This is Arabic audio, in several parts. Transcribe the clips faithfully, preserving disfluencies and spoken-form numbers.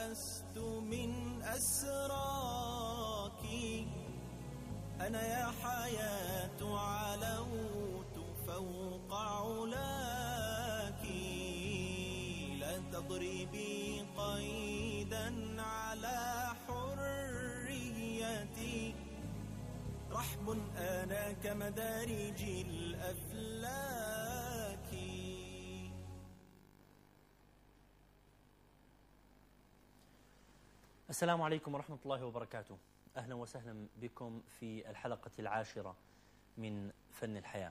ولست من أسراك، أنا يا حياة علوت فوق علاك، لا تضربي قيدا على حريتي، رحب أنا كمدارج الأفلاك. السلام عليكم ورحمة الله وبركاته. أهلا وسهلا بكم في الحلقة العاشرة من فن الحياة.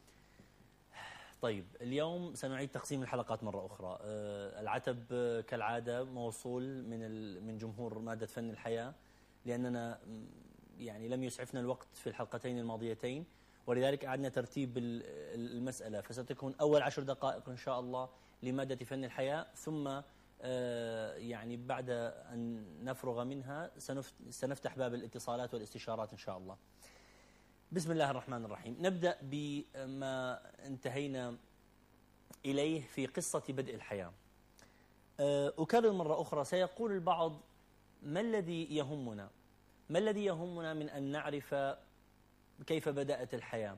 طيب، اليوم سنعيد تقسيم الحلقات مرة أخرى. العتب كالعادة موصول من من جمهور مادة فن الحياة، لأننا يعني لم يسعفنا الوقت في الحلقتين الماضيتين، ولذلك أعدنا ترتيب المسألة، فستكون أول عشر دقائق إن شاء الله لمادة فن الحياة، ثم يعني بعد أن نفرغ منها سنفتح باب الاتصالات والاستشارات إن شاء الله. بسم الله الرحمن الرحيم. نبدأ بما انتهينا إليه في قصة بدء الحياة. أكرر مرة أخرى، سيقول البعض: ما الذي يهمنا؟ ما الذي يهمنا من أن نعرف كيف بدأت الحياة؟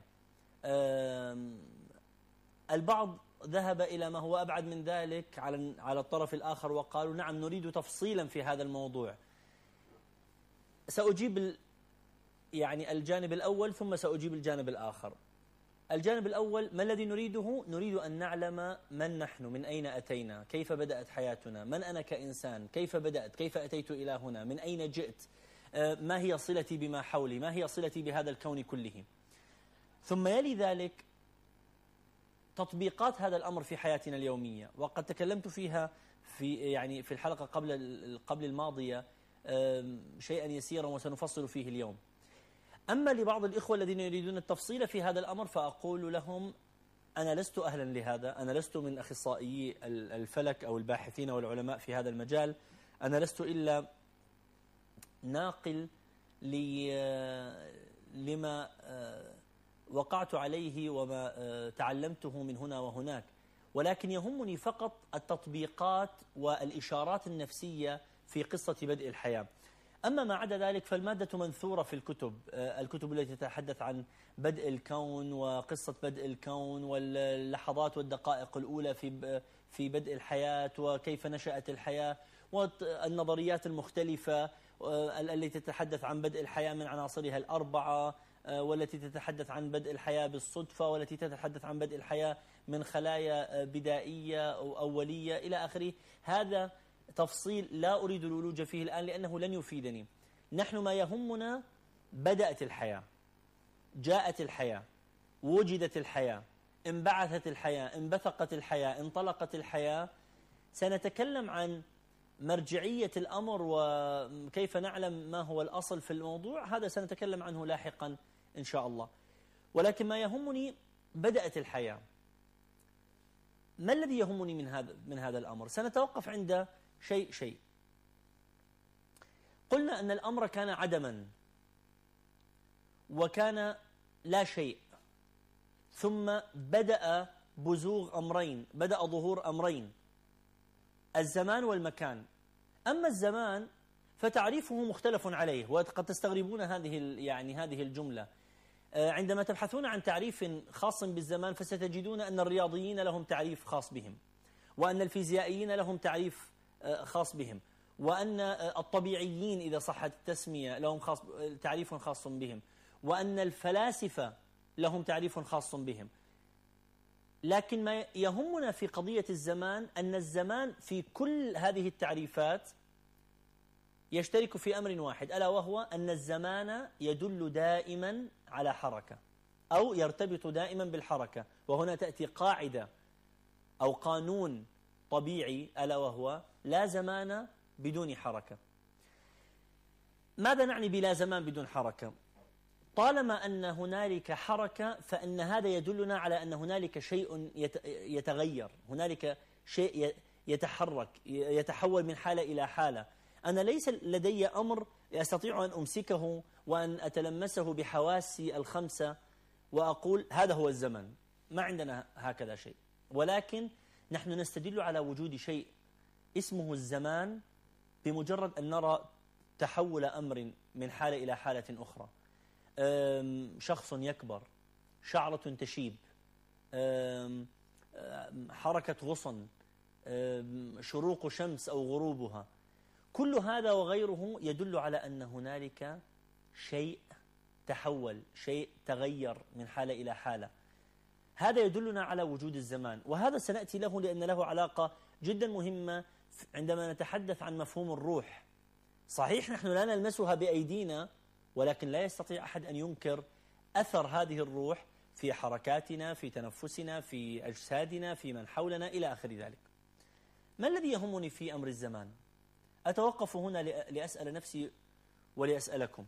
البعض ذهب إلى ما هو أبعد من ذلك على على الطرف الآخر وقالوا: نعم، نريد تفصيلا في هذا الموضوع. سأجيب يعني الجانب الأول ثم سأجيب الجانب الآخر. الجانب الأول: ما الذي نريده؟ نريد أن نعلم من نحن، من أين أتينا، كيف بدأت حياتنا، من أنا كإنسان، كيف بدأت، كيف أتيت إلى هنا، من أين جئت، ما هي صلتي بما حولي، ما هي صلتي بهذا الكون كله. ثم يلي ذلك تطبيقات هذا الأمر في حياتنا اليومية، وقد تكلمت فيها في يعني في الحلقة قبل قبل الماضية شيئا يسيرا، وسنفصل فيه اليوم. أما لبعض الإخوة الذين يريدون التفصيل في هذا الأمر فأقول لهم: أنا لست أهلا لهذا، أنا لست من أخصائيي الفلك أو الباحثين والعلماء في هذا المجال، أنا لست إلا ناقل لما وقعت عليه وما تعلمته من هنا وهناك، ولكن يهمني فقط التطبيقات والإشارات النفسية في قصة بدء الحياة. أما ما عدا ذلك فالمادة منثورة في الكتب، الكتب التي تتحدث عن بدء الكون وقصة بدء الكون واللحظات والدقائق الأولى في في بدء الحياة وكيف نشأت الحياة، والنظريات المختلفة التي تتحدث عن بدء الحياة من عناصرها الأربعة، والتي تتحدث عن بدء الحياة بالصدفة، والتي تتحدث عن بدء الحياة من خلايا بدائية أو أولية إلى آخره. هذا تفصيل لا أريد الولوج فيه الآن لأنه لن يفيدني. نحن ما يهمنا بدأت الحياة، جاءت الحياة، وجدت الحياة، انبعثت الحياة، انبثقت الحياة، انطلقت الحياة. سنتكلم عن مرجعية الأمر وكيف نعلم ما هو الأصل في الموضوع، هذا سنتكلم عنه لاحقا إن شاء الله. ولكن ما يهمني بدأت الحياة. ما الذي يهمني من هذا من هذا الأمر؟ سنتوقف عند شيء شيء. قلنا أن الأمر كان عدما وكان لا شيء، ثم بدأ بزوغ أمرين، بدأ ظهور أمرين: الزمان والمكان. أما الزمان فتعريفه مختلف عليه، وقد تستغربون هذه يعني هذه الجملة. عندما تبحثون عن تعريف خاص بالزمان فستجدون أن الرياضيين لهم تعريف خاص بهم، وأن الفيزيائيين لهم تعريف خاص بهم، وأن الطبيعيين إذا صحت التسمية لهم خاص تعريف خاص بهم، وأن الفلاسفة لهم تعريف خاص بهم. لكن ما يهمنا في قضية الزمان أن الزمان في كل هذه التعريفات يشترك في أمر واحد، ألا وهو أن الزمان يدل دائما على حركة أو يرتبط دائما بالحركة. وهنا تأتي قاعدة أو قانون طبيعي، ألا وهو: لا زمان بدون حركة. ماذا نعني بلا زمان بدون حركة؟ طالما أن هنالك حركة فإن هذا يدلنا على أن هنالك شيء يتغير، هنالك شيء يتحرك، يتحول من حالة إلى حالة. أنا ليس لدي أمر أستطيع أن أمسكه وأن أتلمسه بحواسي الخمسة وأقول هذا هو الزمن، ما عندنا هكذا شيء. ولكن نحن نستدل على وجود شيء اسمه الزمان بمجرد أن نرى تحول أمر من حالة إلى حالة أخرى، شخص يكبر، شعرة تشيب، حركة غصن، شروق شمس أو غروبها، كل هذا وغيره يدل على أن هنالك شيء تحول، شيء تغير من حالة إلى حالة. هذا يدلنا على وجود الزمان، وهذا سنأتي له لأن له علاقة جدا مهمة عندما نتحدث عن مفهوم الروح. صحيح نحن لا نلمسها بأيدينا، ولكن لا يستطيع أحد أن ينكر أثر هذه الروح في حركاتنا، في تنفسنا، في أجسادنا، في من حولنا إلى آخر ذلك. ما الذي يهمني في أمر الزمان؟ أتوقف هنا لأسأل نفسي ولأسألكم: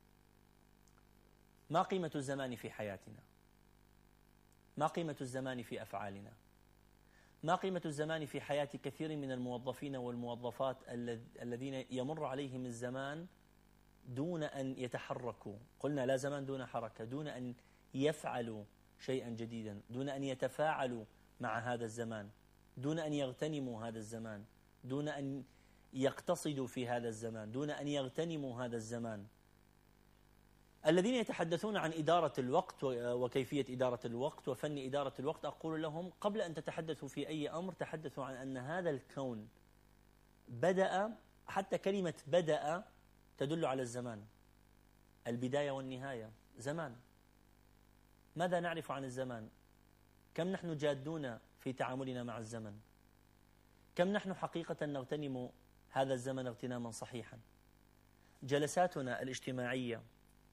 ما قيمة الزمان في حياتنا؟ ما قيمة الزمان في أفعالنا؟ ما قيمة الزمان في حياة كثير من الموظفين والموظفات الذين يمر عليهم الزمان دون أن يتحركوا؟ قلنا لا زمان دون حركة، دون أن يفعلوا شيئا جديدا، دون أن يتفاعلوا مع هذا الزمان، دون أن يغتنموا هذا الزمان، دون أن يقتصدوا في هذا الزمان، دون أن يغتنموا هذا الزمان. الذين يتحدثون عن إدارة الوقت وكيفية إدارة الوقت وفن إدارة الوقت، أقول لهم قبل أن تتحدثوا في أي أمر تحدثوا عن أن هذا الكون بدأ، حتى كلمة بدأ تدل على الزمان، البداية والنهاية زمان. ماذا نعرف عن الزمان؟ كم نحن جادون في تعاملنا مع الزمن؟ كم نحن حقيقة نغتنم هذا الزمن اغتناما صحيحا؟ جلساتنا الاجتماعية،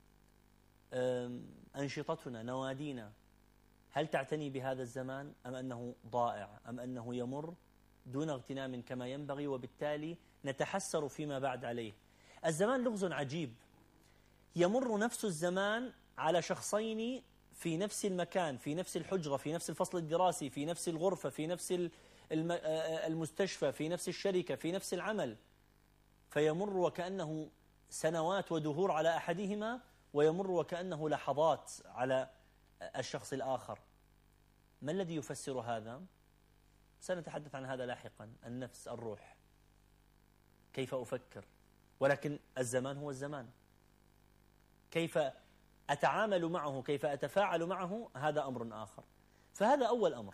أنشطتنا، نوادينا، هل تعتني بهذا الزمان أم أنه ضائع، أم أنه يمر دون اغتنام كما ينبغي، وبالتالي نتحسر فيما بعد عليه؟ الزمان لغز عجيب، يمر نفس الزمان على شخصين في نفس المكان، في نفس الحجرة، في نفس الفصل الدراسي، في نفس الغرفة، في نفس المستشفى، في نفس الشركة، في نفس العمل، فيمر وكأنه سنوات ودهور على أحدهما، ويمر وكأنه لحظات على الشخص الآخر. ما الذي يفسر هذا؟ سنتحدث عن هذا لاحقا. النفس، الروح، كيف أفكر، ولكن الزمان هو الزمان. كيف أتعامل معه، كيف أتفاعل معه، هذا أمر آخر. فهذا أول أمر.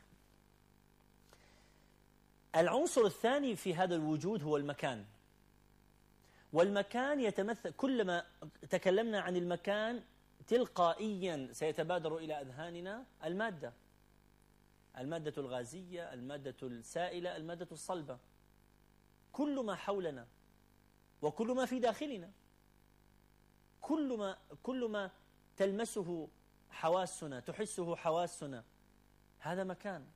العنصر الثاني في هذا الوجود هو المكان. والمكان يتمثل، كلما تكلمنا عن المكان تلقائيا سيتبادر إلى أذهاننا المادة، المادة الغازية، المادة السائلة، المادة الصلبة، كل ما حولنا وكل ما في داخلنا، كل ما كل ما تلمسه حواسنا، تحسه حواسنا، هذا مكان.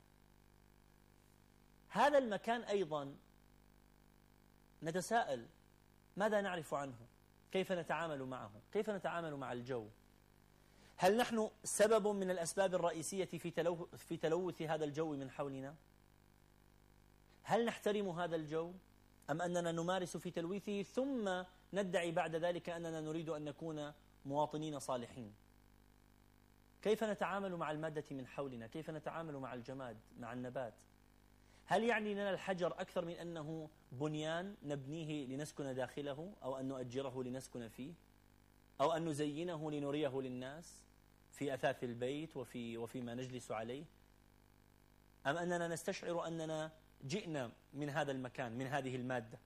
هذا المكان أيضا نتساءل: ماذا نعرف عنه؟ كيف نتعامل معه؟ كيف نتعامل مع الجو؟ هل نحن سبب من الأسباب الرئيسية في تلوث في تلوث هذا الجو من حولنا؟ هل نحترم هذا الجو أم أننا نمارس في تلويثه ثم ندعي بعد ذلك أننا نريد أن نكون مواطنين صالحين؟ كيف نتعامل مع المادة من حولنا؟ كيف نتعامل مع الجماد، مع النبات؟ هل يعني لنا الحجر أكثر من أنه بنيان نبنيه لنسكن داخله، أو أن نؤجره لنسكن فيه، أو أن نزينه لنريه للناس في أثاث البيت وفي وفيما نجلس عليه؟ أم أننا نستشعر أننا جئنا من هذا المكان، من هذه المادة؟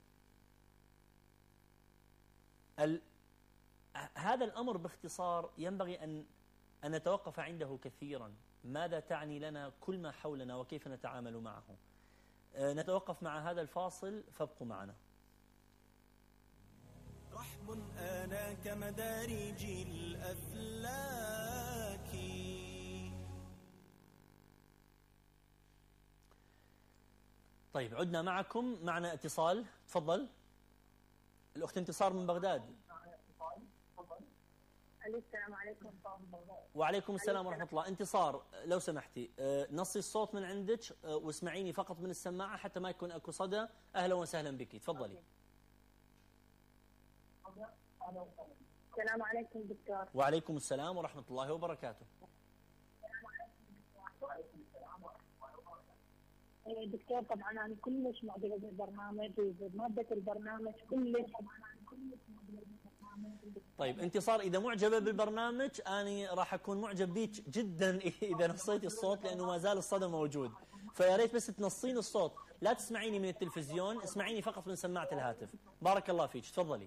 ال... هذا الأمر باختصار ينبغي أن أن نتوقف عنده كثيرا. ماذا تعني لنا كل ما حولنا وكيف نتعامل معه؟ نتوقف مع هذا الفاصل، فابقوا معنا. رحم آنا كمدارج الأفلاك. طيب، عدنا معكم. معنا اتصال، تفضل. الأخت انتصار من بغداد. السلام عليكم. وعليكم السلام ورحمة الله. انتصار، لو سمحتي نصي الصوت من عندك واسمعيني فقط من السماعة حتى ما يكون أكو صدى. أهلا وسهلا بك، تفضلي. السلام عليكم دكتور. وعليكم السلام ورحمة الله وبركاته. دكتور طبعا انا كلش معجبه بالبرنامج وبماده البرنامج كلش. طيب انتصار، إذا معجبة بالبرنامج أنا راح أكون معجب بيك جدا إذا نصيتي الصوت، لأنه ما زال الصدى موجود. فيا ريت بس تنصين الصوت، لا تسمعيني من التلفزيون، اسمعيني فقط من سماعة الهاتف. بارك الله فيك، تفضلي.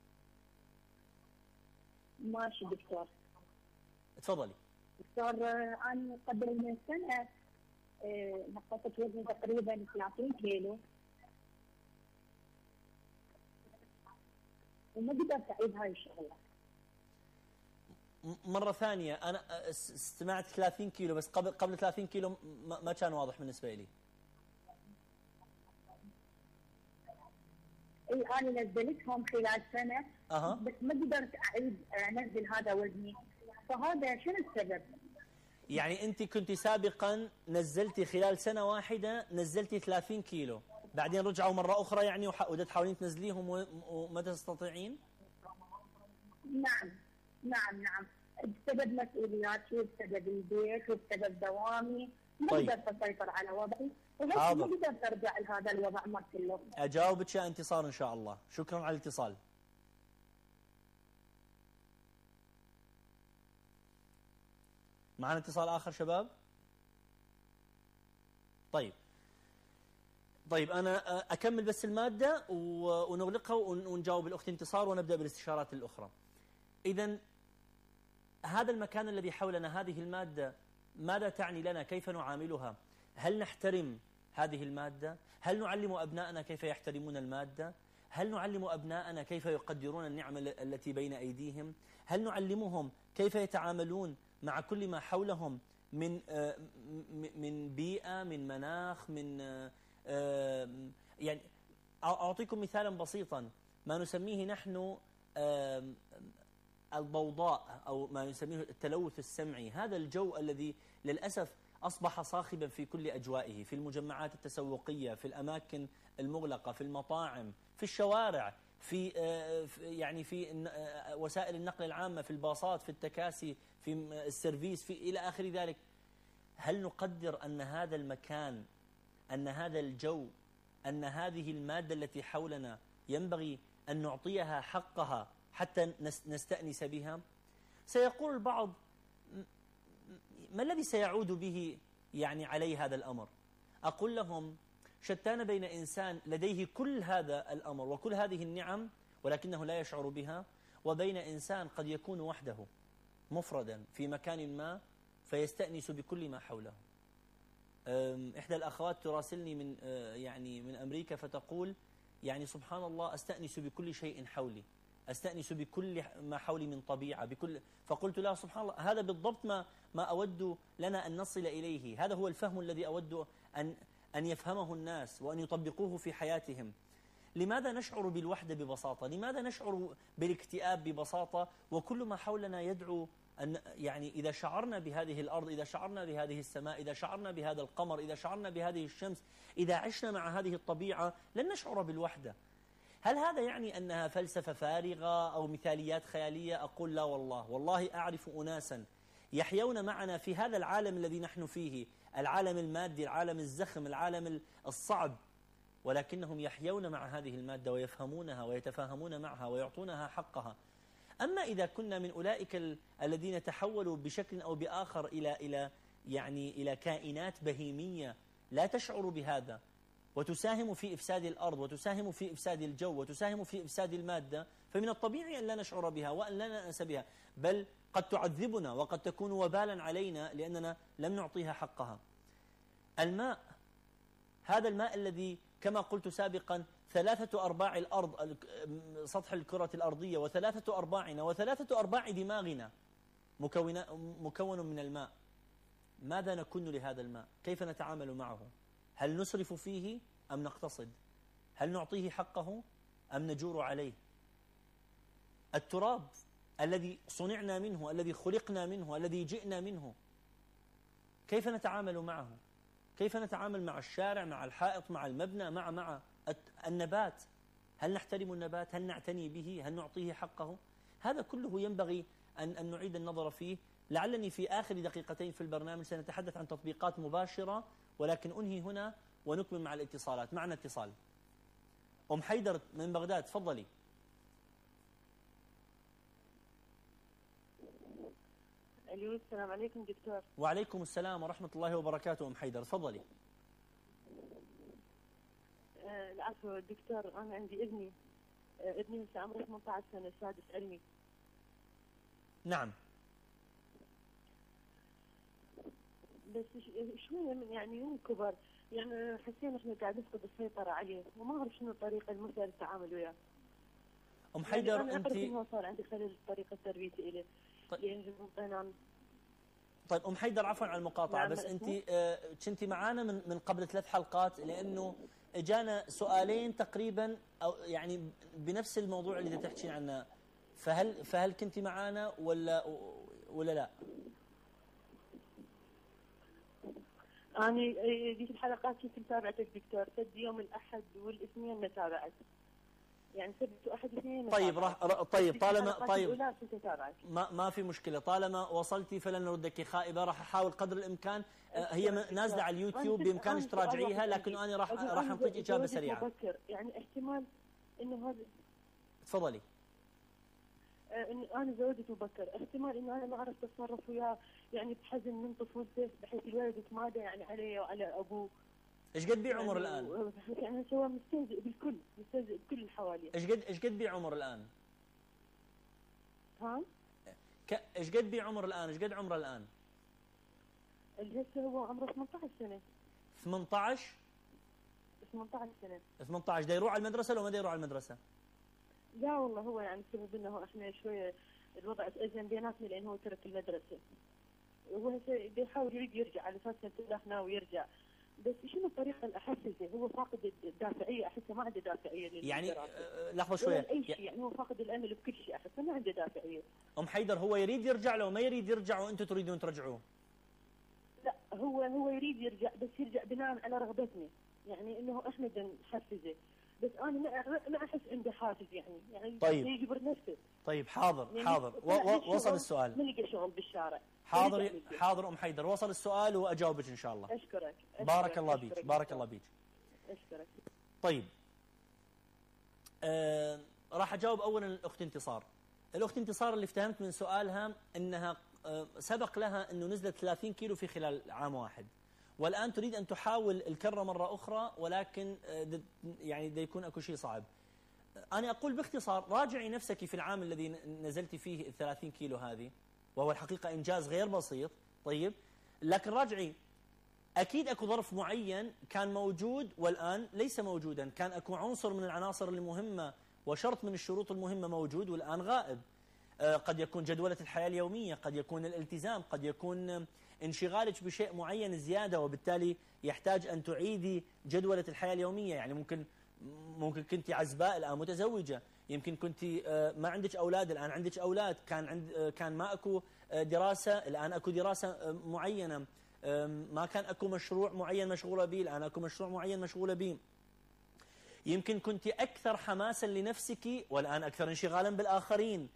ماشي دكتور. تفضلي. دكتور انا قبل من سنه نقصت وزني تقريبا ثلاثين كيلو وما قدرت اعيد هاي الشغله. مرة ثانية، أنا استمعت ثلاثين كيلو، بس قبل قبل ثلاثين كيلو ما كان واضح بالنسبة لي. اي انا نزلتهم خلال سنه أه. بس ما قدرت اعيد انزل هذا وزني، فهذا شنو السبب؟ يعني أنت كنت سابقا نزلتي خلال سنة واحدة نزلتي ثلاثين كيلو، بعدين رجعوا مرة أخرى يعني وده تحاولين تنزليهم وما تستطيعين؟ نعم نعم نعم، بسبب مسؤولياتي وبسبب البيت وبسبب دوامي ما طيب. قدرت اسيطر على وضعي، حاضر. ما قدرت ارجع لهذا الوضع مر كله. أجاوبك يا انتصار إن شاء الله. شكرا على الاتصال. معنا اتصال آخر شباب؟ طيب طيب أنا أكمل بس المادة ونغلقها ونجاوب الأخت انتصار ونبدأ بالاستشارات الأخرى. إذن هذا المكان الذي حولنا، هذه المادة ماذا تعني لنا؟ كيف نعاملها؟ هل نحترم هذه المادة؟ هل نعلم أبناءنا كيف يحترمون المادة؟ هل نعلم أبناءنا كيف يقدرون النعم التي بين أيديهم؟ هل نعلمهم كيف يتعاملون مع كل ما حولهم من من بيئة، من مناخ، من يعني أعطيكم مثالا بسيطا، ما نسميه نحن الضوضاء أو ما نسميه التلوث السمعي، هذا الجو الذي للأسف أصبح صاخبا في كل أجوائه، في المجمعات التسوقية، في الأماكن المغلقة، في المطاعم، في الشوارع، في يعني في وسائل النقل العامة، في الباصات، في التكاسي، في السيرفيس، في إلى آخر ذلك. هل نقدر أن هذا المكان، أن هذا الجو، أن هذه المادة التي حولنا ينبغي أن نعطيها حقها حتى نستأنس بها؟ سيقول البعض ما الذي سيعود به يعني علي هذا الأمر؟ أقول لهم شتان بين إنسان لديه كل هذا الأمر وكل هذه النعم ولكنه لا يشعر بها، وبين إنسان قد يكون وحده مفردا في مكان ما فيستأنس بكل ما حوله. إحدى الأخوات تراسلني من يعني من أمريكا فتقول يعني سبحان الله أستأنس بكل شيء حولي، أستأنس بكل ما حولي من طبيعة بكل. فقلت لها سبحان الله هذا بالضبط ما ما أود لنا أن نصل إليه، هذا هو الفهم الذي أود أن أن يفهمه الناس وأن يطبقوه في حياتهم. لماذا نشعر بالوحدة ببساطة؟ لماذا نشعر بالاكتئاب ببساطة وكل ما حولنا يدعو أن يعني إذا شعرنا بهذه الأرض، إذا شعرنا بهذه السماء، إذا شعرنا بهذا القمر، إذا شعرنا بهذه الشمس، إذا عشنا مع هذه الطبيعة لن نشعر بالوحدة. هل هذا يعني أنها فلسفة فارغة أو مثاليات خيالية؟ أقول لا والله، والله أعرف أناسا يحيون معنا في هذا العالم الذي نحن فيه، العالم المادي، العالم الزخم، العالم الصعب، ولكنهم يحيون مع هذه المادة ويفهمونها ويتفاهمون معها ويعطونها حقها. أما إذا كنا من أولئك الذين تحولوا بشكل أو بآخر إلى إلى يعني إلى كائنات بهيمية لا تشعر بهذا وتساهم في إفساد الأرض وتساهم في إفساد الجو وتساهم في إفساد المادة، فمن الطبيعي أن لا نشعر بها وأن لا نأنس بها، بل قد تعذبنا وقد تكون وبالا علينا لأننا لم نعطيها حقها. الماء، هذا الماء الذي كما قلت سابقا ثلاثة أرباع الأرض، سطح الكرة الأرضية، وثلاثة أرباعنا وثلاثة أرباع دماغنا مكون من الماء. ماذا نكن لهذا الماء؟ كيف نتعامل معه؟ هل نسرف فيه أم نقتصد؟ هل نعطيه حقه أم نجور عليه؟ التراب الذي صنعنا منه، الذي خلقنا منه، الذي جئنا منه، كيف نتعامل معه؟ كيف نتعامل مع الشارع، مع الحائط، مع المبنى، مع مع النبات؟ هل نحترم النبات؟ هل نعتني به؟ هل نعطيه حقه؟ هذا كله ينبغي أن أن نعيد النظر فيه. لعلني في آخر دقيقتين في البرنامج سنتحدث عن تطبيقات مباشرة، ولكن أنهي هنا ونكمل مع الاتصالات. معنا اتصال. أم حيدر من بغداد، تفضلي. الو، السلام عليكم دكتور. وعليكم السلام ورحمة الله وبركاته. أم حيدر تفضلي. آه العفو دكتور، أنا عندي ابني آه ابني هسه عمره ثمانية عشر سنة، سادس علمي. نعم. بس شوية من يعني من كبر، يعني حسينا احنا قاعد نفقد السيطرة عليه وما أعرف شنو الطريقة المثلى للتعامل وياه. أم حيدر يعني أنت أنا صار عندي خلل طريقة تربيتي إليه. طيب. يعني طيب أم حيدر، عفوا على المقاطعة، نعم بس أنت آه كنتي معانا من من قبل ثلاث حلقات، لأنه اجانا سؤالين تقريبا أو يعني بنفس الموضوع اللي تحكين عنه، فهل فهل كنتي معانا ولا ولا لا؟ أنا ذيك الحلقات كنت متابعتك دكتور، سد يوم الأحد والاثنين ما تابعت، يعني سبت واحد اثنين. طيب راح طيب طالما طيب ما ما في مشكله، طالما وصلتي فلن نردك خائبه. راح احاول قدر الامكان، هي نازله على اليوتيوب بامكانك تراجعيها، لكن انا راح راح اعطيك اجابه سريعه. مبكر يعني احتمال انه هذا. تفضلي. إن انا زوجتي مبكر، احتمال انه انا ما عرفت اتصرف وياه يعني بحزن من طفولته، بحيث الولد يتمادى يعني علي وعلى ابوه. ايش قد بيه عمر يعني الان؟ يعني سوى مستهزئ بالكل، مستهزئ بكل اللي حواليه. ايش قد ايش قد بيه عمر الان؟ ها؟ ايش قد بيه عمر الان؟ ايش قد عمره الان؟ اللي هسه هو عمره ثمانية عشر سنة. ثمانية عشر؟ ثمانية عشر سنة. ثمانية عشر، دا يروح على المدرسة لو ما دا يروح على المدرسة؟ لا والله، هو يعني بسبب انه احنا شوية الوضع تأزم بيناتنا لانه هو ترك المدرسة. هو هسه بيحاول يريد يرجع على اساس انه ناوي يرجع، بس شنو الطريقة اللي احفزه؟ هو فاقد الدافعية، احسه ما عنده دافعية للدراسة. يعني أه لحظة شوية، اي شيء يعني هو فاقد الامل بكل شيء، احسه ما عنده دافعية. ام حيدر، هو يريد يرجع لو ما يريد يرجع وانتم تريدون ترجعوه؟ لا، هو هو يريد يرجع، بس يرجع بناء على رغبتنا، يعني انه احنا بدنا نحفزه، بس انا ما ما احس عنده حافز يعني يعني طيب. يجبر نفسه. طيب حاضر يعني حاضر و و وصل السؤال. ما لقى شغل بالشارع. حاضر حاضر ام حيدر، وصل السؤال واجاوبك ان شاء الله. اشكرك. بارك الله بيك، بارك الله بيك. اشكرك. طيب آه راح اجاوب اولا الاخت انتصار. الاخت انتصار اللي افتهمت من سؤالها انها آه سبق لها انه نزلت ثلاثين كيلو في خلال عام واحد، والان تريد ان تحاول الكره مره اخرى، ولكن آه يعني دا يكون اكو شيء صعب. انا اقول باختصار، راجعي نفسك في العام الذي نزلت فيه الثلاثين كيلو هذه، وهو الحقيقه انجاز غير بسيط. طيب لكن راجعي، أكيد أكو ظرف معين كان موجود والآن ليس موجودا، كان أكو عنصر من العناصر المهمة وشرط من الشروط المهمة موجود والآن غائب. قد يكون جدولة الحياة اليومية، قد يكون الالتزام، قد يكون انشغالك بشيء معين زيادة، وبالتالي يحتاج أن تعيدي جدولة الحياة اليومية. يعني ممكن ممكن كنت عزباء الآن متزوجة، يمكن كنت ما عندك أولاد الآن عندك أولاد، كان عند كان ما أكو دراسة الآن أكو دراسة معينة، ما كان أكو مشروع معين مشغولة به الآن أكو مشروع معين مشغولة به. يمكن كنت أكثر حماسا لنفسك والآن أكثر انشغالا بالآخرين.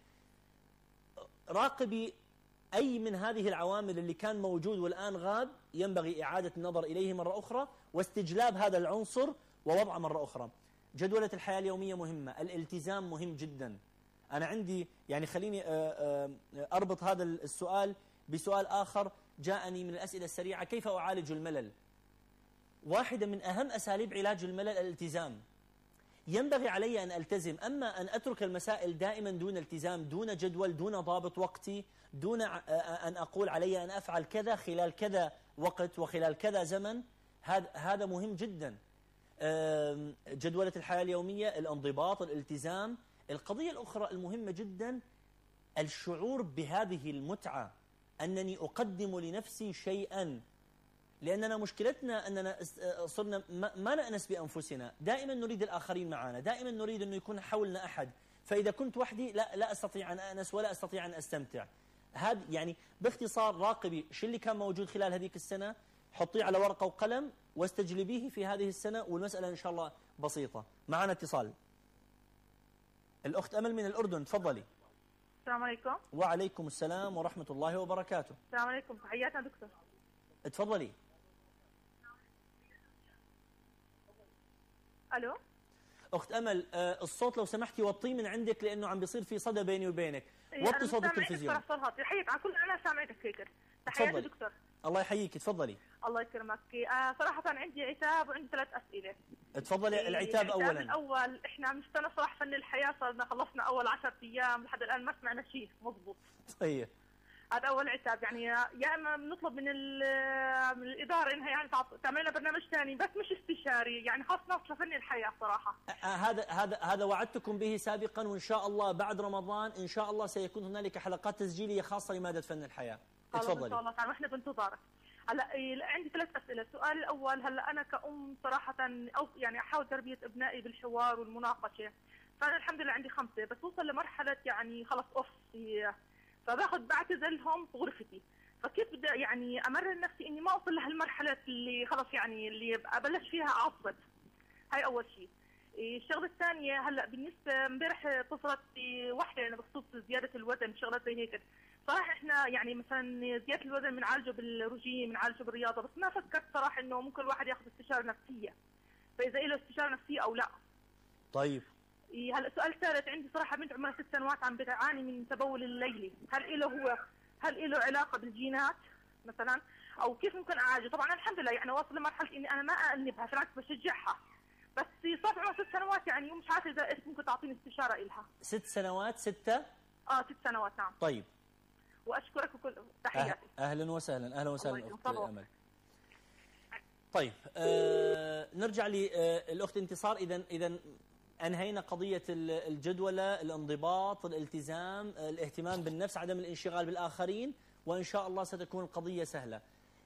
راقبي أي من هذه العوامل اللي كان موجود والآن غاب، ينبغي إعادة النظر إليه مرة أخرى واستجلاب هذا العنصر ووضعه مرة أخرى. جدولة الحياة اليومية مهمة، الالتزام مهم جدا. أنا عندي يعني خليني أربط هذا السؤال بسؤال آخر جاءني من الأسئلة السريعة: كيف أعالج الملل؟ واحدة من أهم أساليب علاج الملل الالتزام. ينبغي علي أن ألتزم، أما أن أترك المسائل دائما دون التزام، دون جدول، دون ضابط وقتي، دون أن أقول علي أن أفعل كذا خلال كذا وقت وخلال كذا زمن، هذا هذا مهم جدا. جدولة الحياة اليومية، الانضباط، الالتزام. القضية الأخرى المهمة جدا الشعور بهذه المتعة، أنني أقدم لنفسي شيئا. لأننا مشكلتنا أننا صرنا ما نأنس بأنفسنا، دائما نريد الآخرين معنا، دائما نريد أنه يكون حولنا أحد، فإذا كنت وحدي لا لا أستطيع أن أأنس ولا أستطيع أن أستمتع. هذا يعني باختصار، راقبي شو اللي كان موجود خلال هذيك السنة، حطيه على ورقة وقلم واستجلبيه في هذه السنة، والمسألة إن شاء الله بسيطة. معنا اتصال، الأخت أمل من الأردن، تفضلي. السلام عليكم. وعليكم السلام ورحمة الله وبركاته. السلام عليكم، تحياتنا دكتور. تفضلي. الو أخت أمل، الصوت لو سمحتي وطيه من عندك لأنه عم بيصير في صدى بيني وبينك. وطي صوت التلفزيون. حيك على كل أنا سامعتك هيك. تحياتي دكتور. الله يحييك، تفضلي. الله يكرمك. آه صراحة عندي عتاب وعندي ثلاث أسئلة. تفضلي. العتاب إيه أولا. الأول، إحنا مستنى صراحة فن الحياة، صرنا خلصنا أول عشرة أيام لحد الآن ما سمعنا شيء مضبوط. طيب. هذا أول عتاب، يعني يا إما بنطلب من من الإدارة إنها يعني تعمل لنا برنامج ثاني بس مش استشاري، يعني خاص ناس فن الحياة صراحة. هذا هذا هذا وعدتكم به سابقا، وإن شاء الله بعد رمضان إن شاء الله سيكون هنالك حلقات تسجيلية خاصة لمادة فن الحياة. تفضلي. إن شاء الله تعالى، وإحنا بانتظارك. هلا عندي ثلاث أسئلة. السؤال الأول، هلا أنا كأم صراحة أو يعني أحاول تربية أبنائي بالحوار والمناقشة، فأنا الحمد لله عندي خمسة، بس وصل لمرحلة يعني خلص أوف، فباخذ بعتزلهم في غرفتي، فكيف بدي يعني أمرن نفسي إني ما أوصل لهالمرحلة اللي خلص يعني اللي أبلش فيها أعصب. هاي أول شيء. الشغلة الثانية، هلا بالنسبة امبارح اتصلت بوحدة يعني بخصوص زيادة الوزن، شغلات زي هيك. صراحة احنا يعني مثلا زيادة الوزن بنعالجه بالرجيم، بنعالجه بالرياضة، بس ما فكرت صراحة انه ممكن الواحد ياخذ استشارة نفسية، فإذا له استشارة نفسية أو لا. طيب. هلا السؤال الثالث، عندي صراحة بنت عمرها ست سنوات عم بتعاني من تبول الليلي، هل له هو هل له علاقة بالجينات مثلا، أو كيف ممكن أعالجه؟ طبعا الحمد لله يعني واصل لمرحلة إني أنا ما أأنبها، بالعكس بشجعها، بس صار عمرها ست سنوات يعني ومش عارفة إذا إيش ممكن تعطيني استشارة إلها. ست سنوات ستة؟ آه ست سنوات نعم. طيب. واشكرك وكل تحياتي. اهلا وسهلا. اهلا وسهلا اخت امل. طيب آه نرجع للاخت انتصار. اذا اذا انهينا قضيه الجدوله، الانضباط، الالتزام، الاهتمام بالنفس، عدم الانشغال بالاخرين، وان شاء الله ستكون القضيه سهله.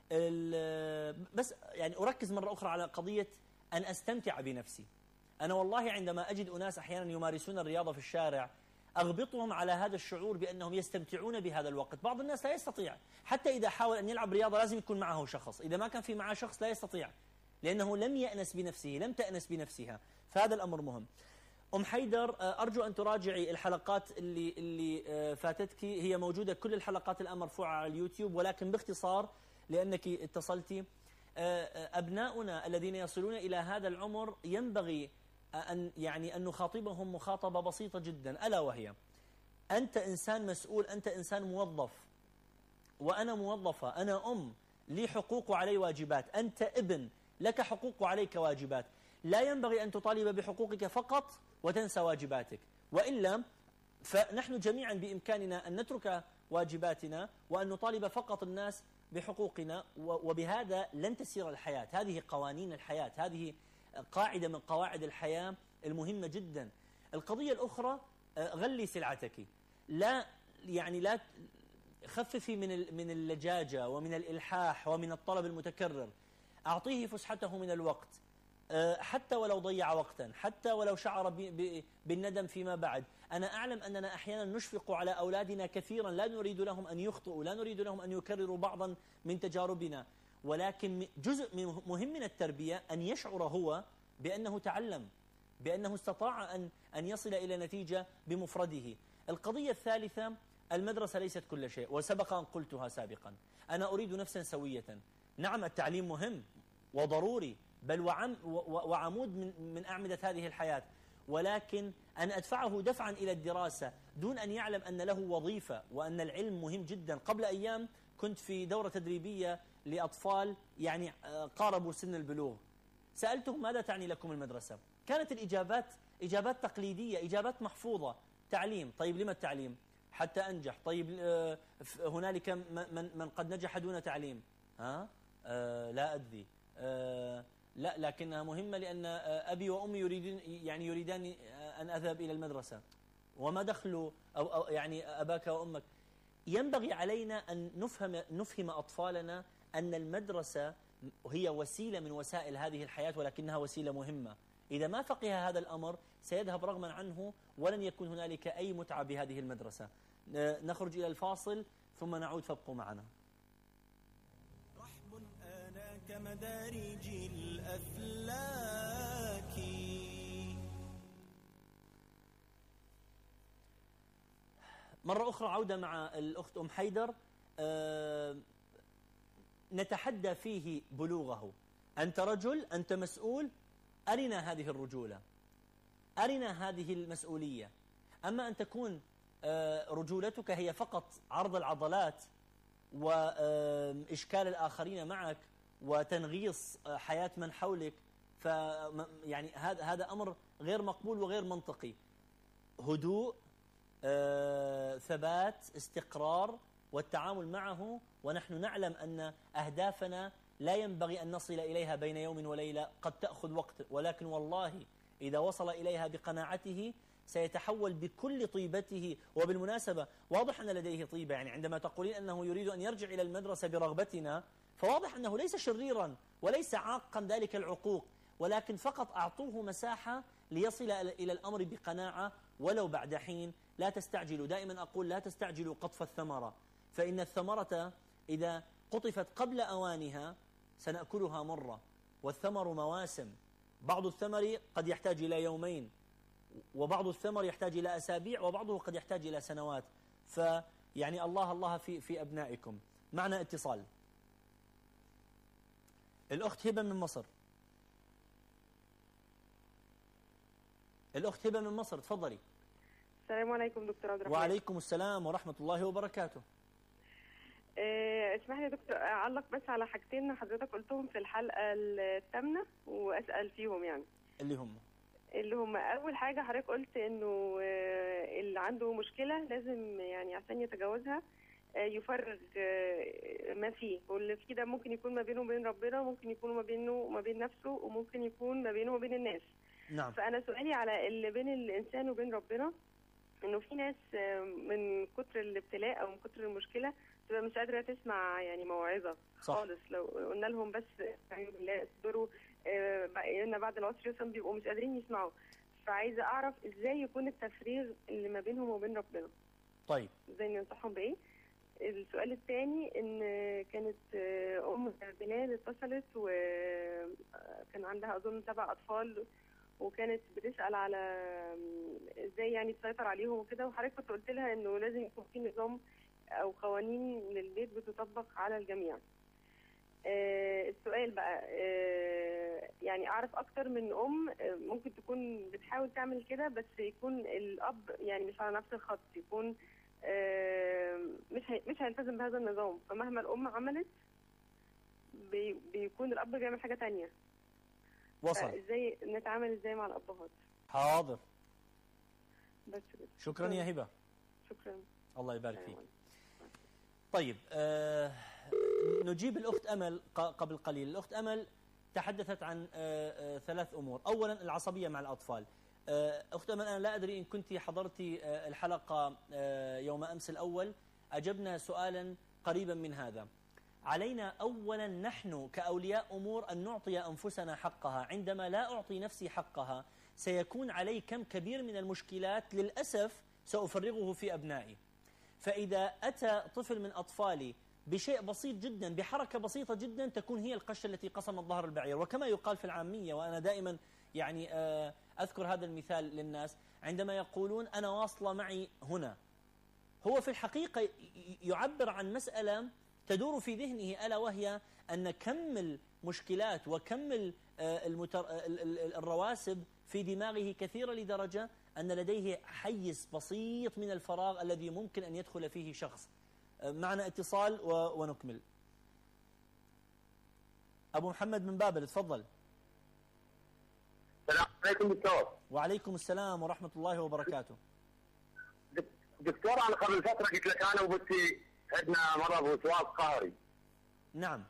بس يعني اركز مره اخرى على قضيه ان استمتع بنفسي. انا والله عندما اجد اناس احيانا يمارسون الرياضه في الشارع أغبطهم على هذا الشعور بأنهم يستمتعون بهذا الوقت. بعض الناس لا يستطيع، حتى إذا حاول أن يلعب رياضة لازم يكون معه شخص، إذا ما كان في معه شخص لا يستطيع، لأنه لم يأنس بنفسه، لم تأنس بنفسها، فهذا الأمر مهم. أم حيدر، أرجو أن تراجعي الحلقات اللي اللي فاتتك، هي موجودة كل الحلقات الآن مرفوعة على اليوتيوب، ولكن باختصار لأنك اتصلتي. أبناؤنا الذين يصلون إلى هذا العمر ينبغي أن يعني أن نخاطبهم مخاطبة بسيطة جدا، ألا وهي: أنت إنسان مسؤول، أنت إنسان موظف، وأنا موظفة، أنا أم لي حقوق وعلي واجبات، أنت ابن لك حقوق وعليك واجبات، لا ينبغي أن تطالب بحقوقك فقط وتنسى واجباتك، وإلا فنحن جميعا بإمكاننا أن نترك واجباتنا وأن نطالب فقط الناس بحقوقنا، وبهذا لن تسير الحياة. هذه قوانين الحياة، هذه قاعدة من قواعد الحياة المهمة جدا. القضية الأخرى، غلي سلعتك، لا يعني لا خففي من من اللجاجة ومن الإلحاح ومن الطلب المتكرر. أعطيه فسحته من الوقت، حتى ولو ضيع وقتا، حتى ولو شعر بالندم فيما بعد. أنا أعلم أننا أحيانا نشفق على أولادنا كثيرا، لا نريد لهم أن يخطئوا، لا نريد لهم أن يكرروا بعضا من تجاربنا، ولكن جزء مهم من التربية أن يشعر هو بأنه تعلم، بأنه استطاع أن أن يصل إلى نتيجة بمفرده. القضية الثالثة، المدرسة ليست كل شيء، وسبق أن قلتها سابقا. أنا أريد نفسا سوية. نعم التعليم مهم وضروري، بل وعم وعمود من من أعمدة هذه الحياة، ولكن أن أدفعه دفعا إلى الدراسة دون أن يعلم أن له وظيفة وأن العلم مهم جدا. قبل أيام كنت في دورة تدريبية لأطفال يعني قاربوا سن البلوغ، سألتهم: ماذا تعني لكم المدرسة؟ كانت الإجابات إجابات تقليدية، إجابات محفوظة. تعليم. طيب لما التعليم؟ حتى أنجح. طيب هنالك من من قد نجح دون تعليم. ها؟ آه لا أدري. آه لا، لكنها مهمة لأن أبي وأمي يريدون يعني يريدان أن أذهب إلى المدرسة. وما دخل أو, أو يعني أباك وأمك؟ ينبغي علينا أن نفهم نفهم أطفالنا أن المدرسة هي وسيلة من وسائل هذه الحياة، ولكنها وسيلة مهمة. إذا ما فقه هذا الأمر سيذهب رغما عنه، ولن يكون هنالك أي متعة بهذه المدرسة. نخرج إلى الفاصل ثم نعود، فابقوا معنا. رحب آناك مدارج الأفلاك. مرة أخرى عودة مع الأخت أم حيدر. أه نتحدى فيه بلوغه. أنت رجل، أنت مسؤول، أرنا هذه الرجولة، أرنا هذه المسؤولية. أما أن تكون رجولتك هي فقط عرض العضلات وإشكال الآخرين معك وتنغيص حياة من حولك، ف يعني هذا هذا أمر غير مقبول وغير منطقي. هدوء، ثبات، استقرار، والتعامل معه، ونحن نعلم أن أهدافنا لا ينبغي أن نصل إليها بين يوم وليلة، قد تأخذ وقت، ولكن والله إذا وصل إليها بقناعته سيتحول بكل طيبته. وبالمناسبة واضح أن لديه طيبة، يعني عندما تقولين أنه يريد أن يرجع إلى المدرسة برغبتنا، فواضح أنه ليس شريرا وليس عاقا ذلك العقوق، ولكن فقط أعطوه مساحة ليصل إلى الأمر بقناعة ولو بعد حين. لا تستعجلوا، دائما أقول لا تستعجلوا قطف الثمرة، فإن الثمرة إذا قطفت قبل أوانها سنأكلها مرة، والثمر مواسم، بعض الثمر قد يحتاج إلى يومين، وبعض الثمر يحتاج إلى أسابيع، وبعضه قد يحتاج إلى سنوات. فيعني الله الله في في أبنائكم. معنا اتصال، الأخت هبة من مصر. الأخت هبة من مصر، تفضلي. السلام عليكم دكتور عبد الرحمن. وعليكم السلام ورحمة الله وبركاته. اه اسمح لي يا دكتور أعلق بس على حاجتين حضرتك قلتهم في الحلقة الثامنة وأسأل فيهم، يعني اللي هم اللي هم أول حاجة حضرتك قلت إنه اه اللي عنده مشكلة لازم يعني عشان يتجاوزها اه يفرغ اه ما فيه، واللي فيه ده ممكن يكون ما بينه وبين ربنا، ممكن يكون ما بينه وما بين نفسه، وممكن يكون ما بينه وبين الناس. نعم. فأنا سؤالي على اللي بين الإنسان وبين ربنا، إنه في ناس من كتر الابتلاء أو من كتر المشكلة تبقى مش قادرة تسمع يعني موعظة خالص. لو قلنا لهم بس يعني بالله اصبروا إن بعد العسر يسرا بيبقوا مش قادرين يسمعوا. فعايزة أعرف إزاي يكون التفريغ اللي ما بينهم وبين ربنا. طيب. إزاي ننصحهم بإيه؟ السؤال الثاني إن كانت أم بلال اتصلت وكان عندها أظن سبع أطفال، وكانت بتسأل على ازاي يعني تسيطر عليهم وكده، وحضرتك كنت قلت لها انه لازم يكون في نظام او قوانين للبيت بتطبق على الجميع. آه السؤال بقى آه يعني اعرف اكتر من ام آه ممكن تكون بتحاول تعمل كده، بس يكون الاب يعني مش على نفس الخط، يكون آه مش هي مش هيلتزم بهذا النظام، فمهما الام عملت بي بيكون الاب بيعمل حاجة تانية. وصل. ازاي نتعامل ازاي مع الابهات؟ حاضر. بس كده. شكرا يا هبة. شكرا. الله يبارك فيك. طيب آه نجيب الأخت أمل قبل قليل. الأخت أمل تحدثت عن آه آه ثلاث أمور. أولا العصبية مع الأطفال. آه أخت أمل أنا لا أدري إن كنت حضرتي آه الحلقة آه يوم أمس الأول، أجبنا سؤالا قريبا من هذا. علينا أولا نحن كأولياء أمور أن نعطي أنفسنا حقها. عندما لا أعطي نفسي حقها سيكون علي كم كبير من المشكلات للأسف سأفرغه في أبنائي. فإذا أتى طفل من أطفالي بشيء بسيط جدا، بحركة بسيطة جدا، تكون هي القشة التي قصمت ظهر البعير. وكما يقال في العامية، وأنا دائما يعني أذكر هذا المثال للناس، عندما يقولون أنا واصلة معي هنا، هو في الحقيقة يعبر عن مسألة تدور في ذهنه، ألا وهي أن كم المشكلات وكم الرواسب في دماغه كثيرة لدرجة أن لديه حيز بسيط من الفراغ الذي ممكن أن يدخل فيه شخص. معنا اتصال ونكمل. أبو محمد من بابل، تفضل. السلام عليكم دكتور. وعليكم السلام ورحمة الله وبركاته. دكتور أنا قبل فترة قلت لك أنا وبنتي عندنا مرض وسواس قهري. نعم.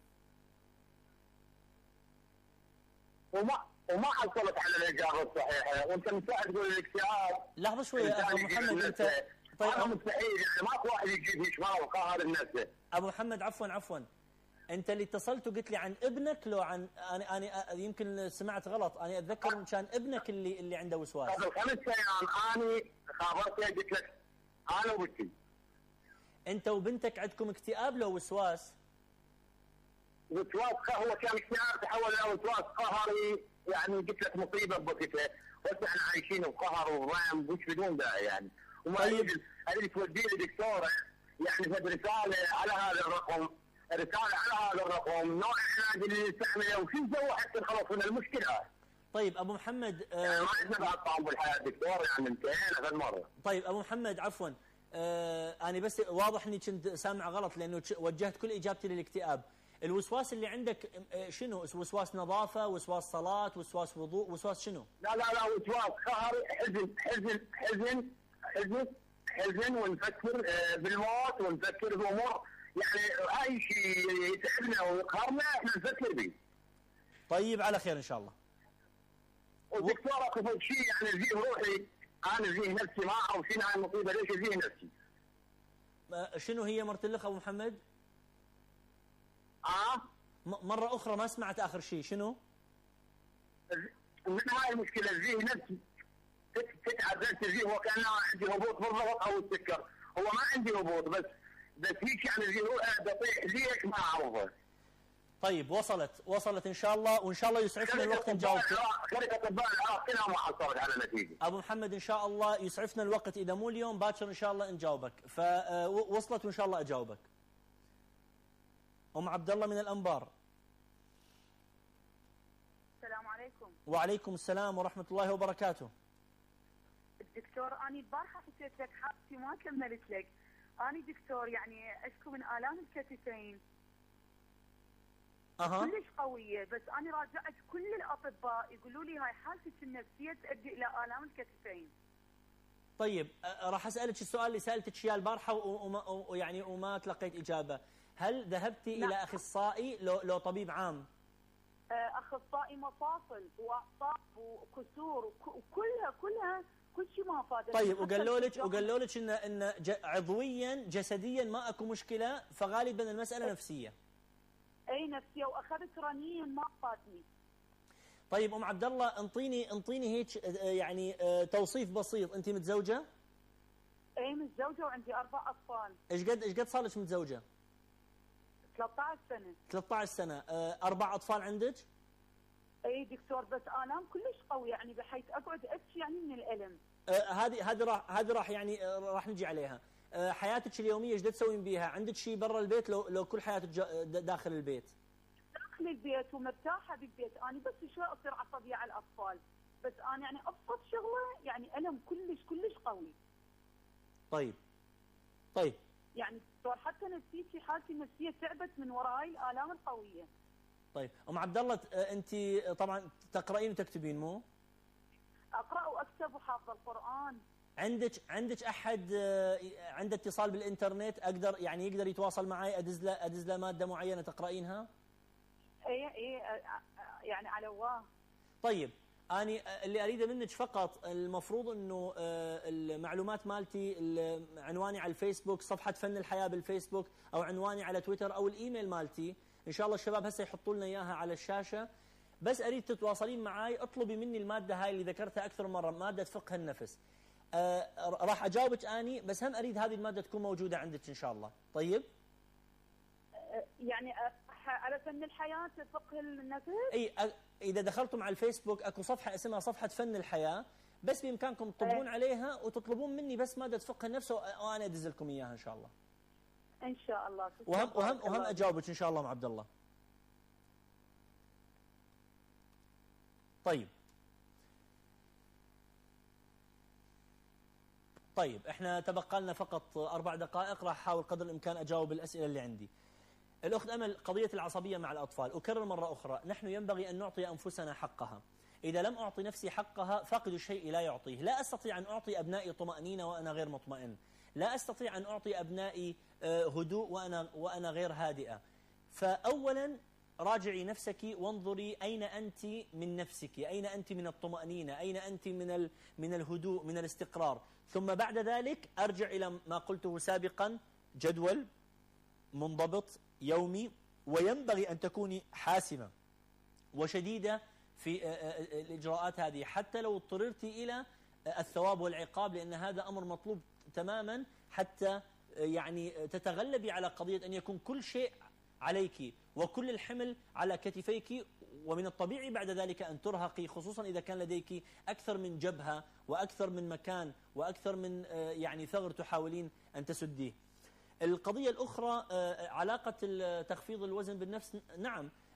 وما وما حصلت على الإجابة الصحيحة، وأنت مساعد تقول الاكتئاب. لحظة شوية يا أبو محمد، أنت طيب أنا مستحيل يعني ماكو واحد يجيب هيك مرض قهر الناس. أبو محمد عفوا عفوا، أنت اللي اتصلت وقلت لي عن ابنك لو عن أنا أنا يمكن سمعت غلط، أنا أتذكر كان ابنك اللي اللي عنده وسواس. قبل خمس أيام أنا خابرتني قلت لك أنا وبنتي. أنت وبنتك عندكم اكتئاب لو وسواس؟ وسواس هو كان اكتئاب تحول إلى وسواس قهري، يعني قلت لك مصيبة بوقتها، بس احنا عايشين بقهر وضيم مش بدون داعي يعني. وما اريد اريد تودي لي دكتورة يعني فد رسالة على هذا الرقم، رسالة على هذا الرقم، نوع العلاج اللي نستعمله وشو نسوي حتى نخلص من المشكلة. طيب أبو محمد يعني آه ما عندنا بعد طعم بالحياة دكتور، يعني انتهينا في المرة. طيب أبو محمد عفوا آه أنا بس واضح إني كنت سامع غلط لأنه وجهت كل إجابتي للاكتئاب. الوسواس اللي عندك شنو؟ وسواس نظافة، وسواس صلاة، وسواس وضوء، وسواس شنو؟ لا لا لا وسواس قهري، حزن حزن حزن حزن حزن ونفكر بالموت ونفكر بأمور، يعني أي شيء يتعبنا ويقهرنا احنا نفكر به. طيب على خير إن شاء الله. ودكتور أكو شيء يعني زيه روحي، أنا زيه نفسي ما أعرف شنو هاي المصيبة ليش زيه نفسي. شنو هي مرت الأخ أبو محمد؟ اه مرة أخرى ما سمعت آخر شيء، شنو؟ من هاي المشكلة زيه نفسي تتعب نفسي زيه وكأنه عندي هبوط بالضغط أو السكر، هو ما عندي هبوط بس بس هيك يعني زيه روحي بطيح ليش ما أعرفه. طيب وصلت وصلت إن شاء الله، وإن شاء الله يسعفنا الوقت نجاوب. شركة أطباء العراق كلها ما حصلت على نتيجة. أبو محمد إن شاء الله يسعفنا الوقت، إذا مو اليوم باكر إن شاء الله نجاوبك، فوصلت وإن شاء الله أجاوبك. أم عبد الله من الأنبار. السلام عليكم. وعليكم السلام ورحمة الله وبركاته. الدكتور أنا البارحة حكيت لك حالتي ما كملت لك. أنا دكتور يعني أشكو من آلام الكتفين. أها. كلش قوية، بس أنا راجعت كل الأطباء يقولوا لي هاي حالتك النفسية تؤدي إلى آلام الكتفين. طيب راح أسألك السؤال اللي سألتك إياه البارحة ويعني وما تلقيت إجابة. هل ذهبتي لا. إلى أخصائي لو لو طبيب عام؟ أخصائي مفاصل وأعصاب وكسور وكلها كلها كل شيء ما فاد. طيب وقالوا لك وقالوا لك إن إن عضويا جسديا ما أكو مشكلة، فغالبا المسألة نفسية. أي نفسية، وأخذت رنين ما فادني. طيب أم عبد الله انطيني انطيني هيك يعني توصيف بسيط، أنت متزوجة؟ أي متزوجة وعندي أربع أطفال. إيش قد إيش قد صار لك متزوجة؟ ثلاثة عشر سنة. ثلاثة عشر سنة، أربع أطفال عندك؟ اي دكتور، بس آلام كلش قوي يعني بحيث اقعد ابكي يعني من الالم. هذه هذه راح هذه راح يعني راح نجي عليها. أه حياتك اليوميه ايش تسوين بيها؟ عندك شيء برا البيت لو لو كل حياتك داخل البيت؟ داخل البيت ومرتاحه بالبيت، انا بس شوي اصير عصبيه على الاطفال، بس انا يعني ابسط شغله يعني الم كلش كلش قوي. طيب طيب يعني دكتور حتى نفسيتي حالتي النفسيه تعبت من وراء هاي الالام القويه. طيب ام عبد الله انت طبعا تقرأين وتكتبين مو؟ اقرا واكتب وحافظه القران. عندك عندك احد عنده اتصال بالانترنت اقدر يعني يقدر يتواصل معي ادز له ادز له ماده معينه تقرأينها؟ اي اي يعني على واه. طيب اني اللي اريده منك فقط المفروض انه المعلومات مالتي عنواني على الفيسبوك، صفحه فن الحياه بالفيسبوك، او عنواني على تويتر، او الايميل مالتي، ان شاء الله الشباب هسه يحطوا لنا اياها على الشاشه. بس اريد تتواصلين معي، اطلبي مني الماده هاي اللي ذكرتها اكثر مره، ماده فقه النفس. آه راح اجاوبك اني، بس هم اريد هذه الماده تكون موجوده عندك ان شاء الله. طيب يعني على فن الحياه فقه النفس؟ اي اذا دخلتم على الفيسبوك اكو صفحه اسمها صفحه فن الحياه، بس بامكانكم تطلبون عليها وتطلبون مني بس ماده فقه النفس وانا ادز لكم اياها ان شاء الله. ان شاء الله. وهم وهم وهم اجاوبك ان شاء الله ام عبد الله. طيب طيب احنا تبقى لنا فقط اربع دقائق، راح احاول قدر الامكان اجاوب الاسئله اللي عندي. الاخت امل، قضيه العصبيه مع الاطفال، اكرر مره اخرى، نحن ينبغي ان نعطي انفسنا حقها. اذا لم اعطي نفسي حقها فاقد الشيء لا يعطيه. لا استطيع ان اعطي ابنائي طمانينه وانا غير مطمئن. لا استطيع ان اعطي ابنائي هدوء وانا وانا غير هادئه. فاولا راجعي نفسك وانظري اين انت من نفسك، اين انت من الطمانينه، اين انت من من الهدوء، من الاستقرار. ثم بعد ذلك ارجع الى ما قلته سابقا، جدول منضبط يومي، وينبغي ان تكوني حاسمه وشديده في الاجراءات هذه، حتى لو اضطررت الى الثواب والعقاب، لان هذا امر مطلوب تماما حتى يعني تتغلبي على قضيه ان يكون كل شيء عليك وكل الحمل على كتفيك، ومن الطبيعي بعد ذلك أن ترهقي، خصوصا إذا كان لديك أكثر من جبهة وأكثر من مكان وأكثر من يعني ثغر تحاولين أن تسديه. القضية الأخرى علاقة تخفيض الوزن بالنفس، نعم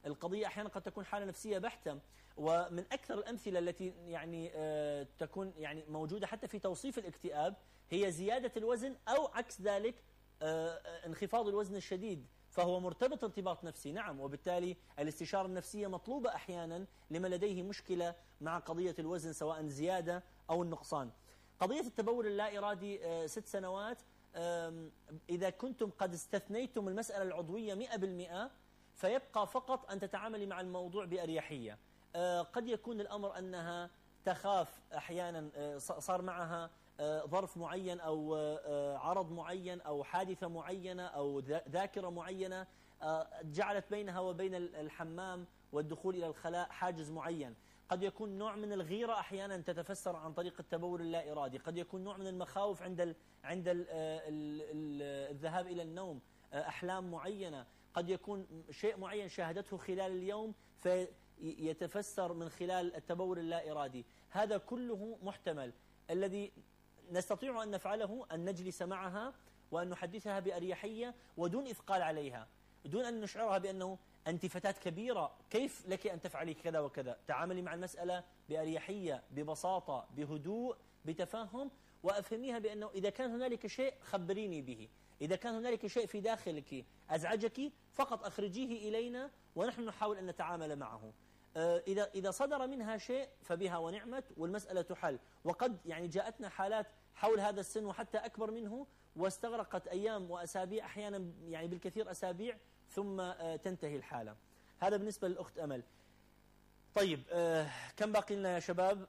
القضية أحيانا قد تكون حالة نفسية بحتة. ومن أكثر الأمثلة التي يعني آه تكون يعني موجودة حتى في توصيف الاكتئاب هي زيادة الوزن أو عكس ذلك آه انخفاض الوزن الشديد، فهو مرتبط ارتباط نفسي. نعم، وبالتالي الاستشارة النفسية مطلوبة أحيانا لمن لديه مشكلة مع قضية الوزن سواء زيادة أو النقصان. قضية التبول اللا إرادي آه ست سنوات، إذا كنتم قد استثنيتم المسألة العضوية مئة بالمئة فيبقى فقط أن تتعاملي مع الموضوع بأريحية. قد يكون الأمر أنها تخاف أحيانا، صار معها ظرف معين أو عرض معين أو حادثة معينة أو ذاكرة معينة جعلت بينها وبين الحمام والدخول إلى الخلاء حاجز معين. قد يكون نوع من الغيرة أحيانا تتفسر عن طريق التبول اللا إرادي، قد يكون نوع من المخاوف عند ال عند ال ال ال الذهاب إلى النوم، أحلام معينة، قد يكون شيء معين شاهدته خلال اليوم فيتفسر من خلال التبول اللا إرادي. هذا كله محتمل. الذي نستطيع أن نفعله أن نجلس معها وأن نحدثها بأريحية ودون إثقال عليها، دون أن نشعرها بأنه أنت فتاة كبيرة كيف لك أن تفعلي كذا وكذا. تعاملي مع المسألة بأريحية، ببساطة، بهدوء، بتفاهم، وأفهميها بأنه إذا كان هنالك شيء خبريني به، إذا كان هنالك شيء في داخلك أزعجك فقط أخرجيه إلينا ونحن نحاول أن نتعامل معه. إذا إذا صدر منها شيء فبها ونعمت والمسألة تحل. وقد يعني جاءتنا حالات حول هذا السن وحتى أكبر منه واستغرقت أيام وأسابيع، أحيانا يعني بالكثير أسابيع، ثم تنتهي الحالة. هذا بالنسبة للأخت أمل. طيب كم باقي لنا يا شباب؟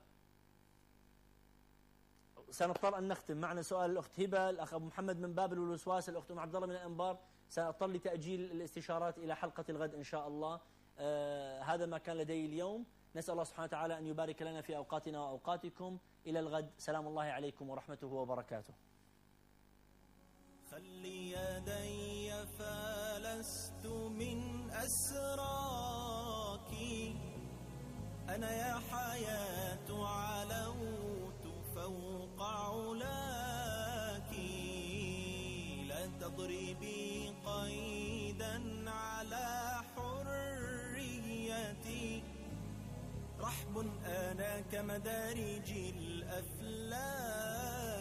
سنضطر أن نختم. معنا سؤال الأخت هبة، الأخ أبو محمد من بابل والوسواس، الأخت أم عبد الله من الأنبار. سأضطر لتأجيل الاستشارات إلى حلقة الغد إن شاء الله. آه هذا ما كان لدي اليوم. نسأل الله سبحانه وتعالى أن يبارك لنا في أوقاتنا وأوقاتكم. إلى الغد. سلام الله عليكم ورحمته وبركاته. خلي يدي فلست من أسراك، أنا يا حياة علوت فوق علاك، لا تضربي قيدا على حريتي، رحب أنا كمدارج الأفلاك.